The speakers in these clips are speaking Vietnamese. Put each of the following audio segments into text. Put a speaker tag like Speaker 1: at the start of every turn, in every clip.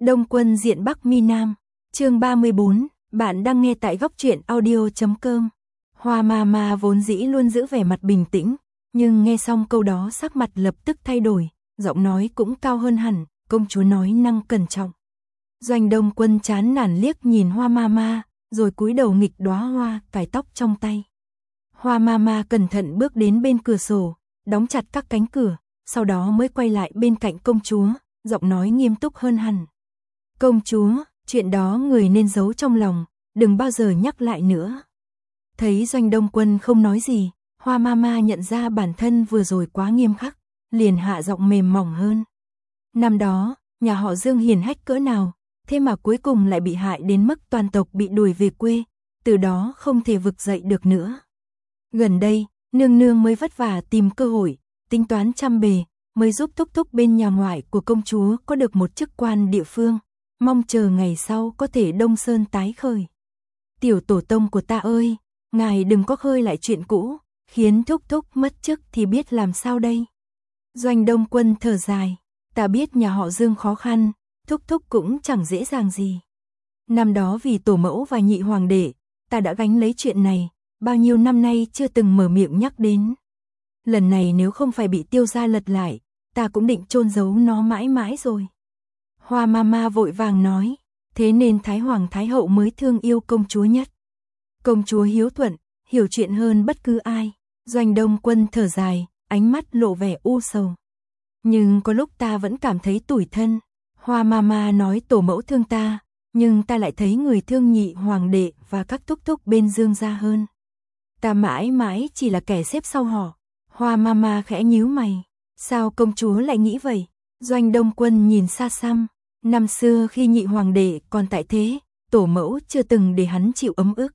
Speaker 1: Đông Quân diện Bắc Mi Nam, chương 34, bạn đang nghe tại góc truyện audio.com. Hoa Mama vốn dĩ luôn giữ vẻ mặt bình tĩnh, nhưng nghe xong câu đó sắc mặt lập tức thay đổi, giọng nói cũng cao hơn hẳn, công chúa nói năng cẩn trọng. Doanh Đông Quân chán nản liếc nhìn Hoa Mama, rồi cúi đầu nghịch đóa hoa cài tóc trong tay. Hoa Mama cẩn thận bước đến bên cửa sổ, đóng chặt các cánh cửa, sau đó mới quay lại bên cạnh công chúa, giọng nói nghiêm túc hơn hẳn. Công chúa, chuyện đó người nên giấu trong lòng, đừng bao giờ nhắc lại nữa. Thấy Doanh Đông Quân không nói gì, Hoa Mama nhận ra bản thân vừa rồi quá nghiêm khắc, liền hạ giọng mềm mỏng hơn. Năm đó, nhà họ Dương hiền hách cỡ nào, thế mà cuối cùng lại bị hại đến mức toàn tộc bị đuổi về quê, từ đó không thể vực dậy được nữa. Gần đây, nương nương mới vất vả tìm cơ hội, tính toán trăm bề, mới giúp thúc thúc bên nhà ngoại của công chúa có được một chức quan địa phương, mong chờ ngày sau có thể Đông Sơn tái khởi. Tiểu tổ tông của ta ơi, ngài đừng có khơi lại chuyện cũ, khiến thúc thúc mất chức thì biết làm sao đây. Doanh Đông Quân thở dài, ta biết nhà họ Dương khó khăn, thúc thúc cũng chẳng dễ dàng gì. Năm đó vì tổ mẫu và nhị hoàng đệ, ta đã gánh lấy chuyện này, bao nhiêu năm nay chưa từng mở miệng nhắc đến. Lần này nếu không phải bị Tiêu gia lật lại, ta cũng định chôn giấu nó mãi mãi rồi. Hoa Mama vội vàng nói, thế nên Thái Hoàng Thái Hậu mới thương yêu công chúa nhất. Công chúa hiếu thuận, hiểu chuyện hơn bất cứ ai. Doanh Đông Quân thở dài, ánh mắt lộ vẻ u sầu. Nhưng có lúc ta vẫn cảm thấy tủi thân. Hoa Mama nói tổ mẫu thương ta, nhưng ta lại thấy người thương nhị hoàng đệ và các thúc thúc bên Dương gia hơn. Ta mãi mãi chỉ là kẻ xếp sau họ. Hoa Mama khẽ nhíu mày. Sao công chúa lại nghĩ vậy? Doanh Đông Quân nhìn xa xăm. Năm xưa khi nhị hoàng đệ còn tại thế, tổ mẫu chưa từng để hắn chịu ấm ức.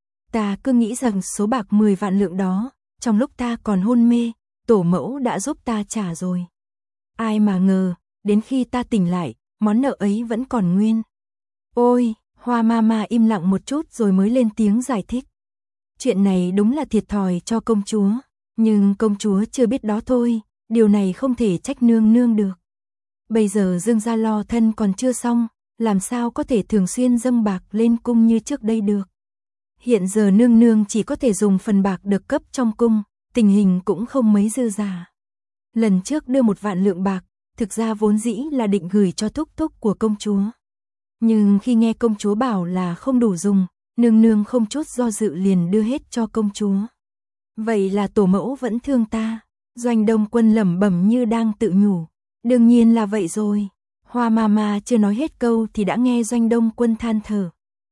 Speaker 1: Ta cứ nghĩ rằng số bạc 10 vạn lượng đó, trong lúc ta còn hôn mê, tổ mẫu đã giúp ta trả rồi. Ai mà ngờ, đến khi ta tỉnh lại, món nợ ấy vẫn còn nguyên. Ôi, Hoa Mama im lặng một chút rồi mới lên tiếng giải thích. Chuyện này đúng là thiệt thòi cho công chúa, nhưng công chúa chưa biết đó thôi, điều này không thể trách nương nương được. Bây giờ Dương gia lo thân còn chưa xong, làm sao có thể thường xuyên dâng bạc lên cung như trước đây được. Hiện giờ nương nương chỉ có thể dùng phần bạc được cấp trong cung, tình hình cũng không mấy dư giả. Lần trước đưa 1 vạn lượng bạc, thực ra vốn dĩ là định gửi cho thúc thúc của công chúa. Nhưng khi nghe công chúa bảo là không đủ dùng, nương nương không chút do dự liền đưa hết cho công chúa. Vậy là tổ mẫu vẫn thương ta. Doanh Đông Quân lẩm bẩm như đang tự nhủ. Đương nhiên là vậy rồi. Hoa Mama chưa nói hết câu thì đã nghe Doanh Đông Quân than thở.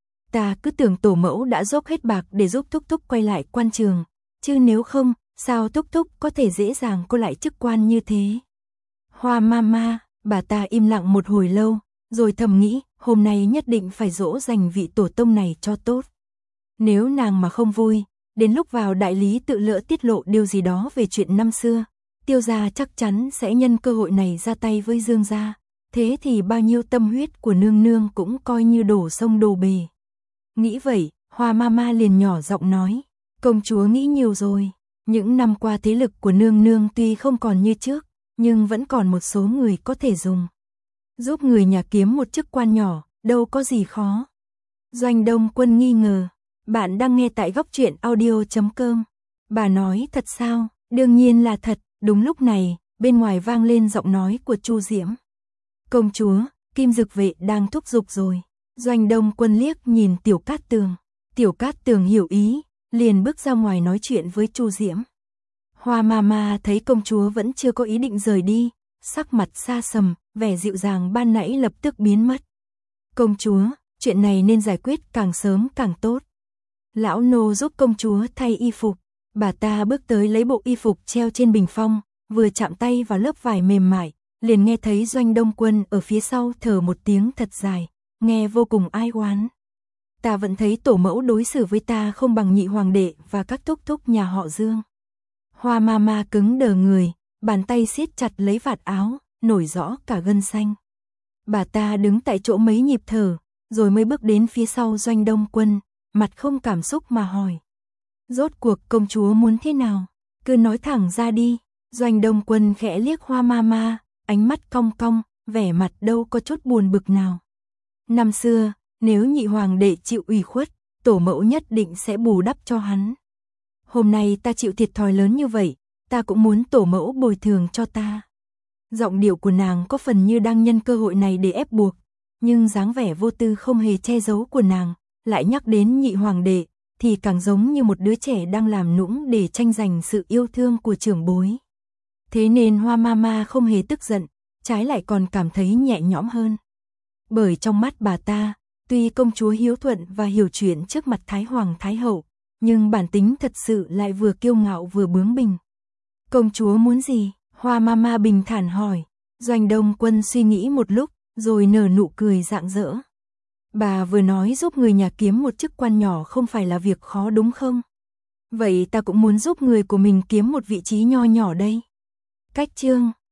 Speaker 1: Ta cứ tưởng tổ mẫu đã dốc hết bạc để giúp thúc thúc quay lại quan trường, chứ nếu không, sao thúc thúc có thể dễ dàng cô lại chức quan như thế. Hoa Mama, bà ta im lặng một hồi lâu, rồi thầm nghĩ, hôm nay nhất định phải dỗ dành vị tổ tông này cho tốt. Nếu nàng mà không vui, đến lúc vào đại lý tự lỡ tiết lộ điều gì đó về chuyện năm xưa, Tiêu gia chắc chắn sẽ nhân cơ hội này ra tay với Dương gia, thế thì bao nhiêu tâm huyết của nương nương cũng coi như đổ sông đổ bể. Nghĩ vậy, Hoa Mama liền nhỏ giọng nói, công chúa nghĩ nhiều rồi, những năm qua thế lực của nương nương tuy không còn như trước, nhưng vẫn còn một số người có thể dùng. Giúp người nhà kiếm một chức quan nhỏ, đâu có gì khó. Doanh Đông Quân nghi ngờ, bạn đang nghe tại góc truyện audio.com. Bà nói thật sao? Đương nhiên là thật. Đúng lúc này, bên ngoài vang lên giọng nói của Chu Diễm. Công chúa, Kim Dực vệ đang thúc giục rồi. Doanh Đông Quân liếc nhìn Tiểu Cát Tường. Tiểu Cát Tường hiểu ý, liền bước ra ngoài nói chuyện với Chu Diễm. Hoa Mama thấy công chúa vẫn chưa có ý định rời đi, sắc mặt xa sầm, vẻ dịu dàng ban nãy lập tức biến mất. Công chúa, chuyện này nên giải quyết càng sớm càng tốt. Lão nô giúp công chúa thay y phục. Bà ta bước tới lấy bộ y phục treo trên bình phong, vừa chạm tay vào lớp vải mềm mại, liền nghe thấy Doanh Đông Quân ở phía sau thở một tiếng thật dài, nghe vô cùng ai oán. Ta vẫn thấy tổ mẫu đối xử với ta không bằng nhị hoàng đệ và các thúc thúc nhà họ Dương. Hoa Mama cứng đờ người, bàn tay siết chặt lấy vạt áo, nổi rõ cả gân xanh. Bà ta đứng tại chỗ mấy nhịp thở, rồi mới bước đến phía sau Doanh Đông Quân, mặt không cảm xúc mà hỏi. Rốt cuộc công chúa muốn thế nào? Cứ nói thẳng ra đi. Doanh Đông Quân khẽ liếc Hoa Mama, ánh mắt cong cong, vẻ mặt đâu có chút buồn bực nào. Năm xưa, nếu nhị hoàng đệ chịu ủy khuất, tổ mẫu nhất định sẽ bù đắp cho hắn. Hôm nay ta chịu thiệt thòi lớn như vậy, ta cũng muốn tổ mẫu bồi thường cho ta. Giọng điệu của nàng có phần như đang nhân cơ hội này để ép buộc, nhưng dáng vẻ vô tư không hề che giấu của nàng, lại nhắc đến nhị hoàng đệ, thì càng giống như một đứa trẻ đang làm nũng để tranh giành sự yêu thương của trưởng bối. Thế nên Hoa Mama không hề tức giận, trái lại còn cảm thấy nhẹ nhõm hơn. Bởi trong mắt bà ta, tuy công chúa hiếu thuận và hiểu chuyện trước mặt Thái Hoàng Thái Hậu, nhưng bản tính thật sự lại vừa kiêu ngạo vừa bướng bỉnh. Công chúa muốn gì? Hoa Mama bình thản hỏi. Doanh Đông Quân suy nghĩ một lúc, rồi nở nụ cười rạng rỡ. Bà vừa nói giúp người nhà kiếm một chức quan nhỏ không phải là việc khó đúng không? Vậy ta cũng muốn giúp người của mình kiếm một vị trí nho nhỏ đây. Cách chương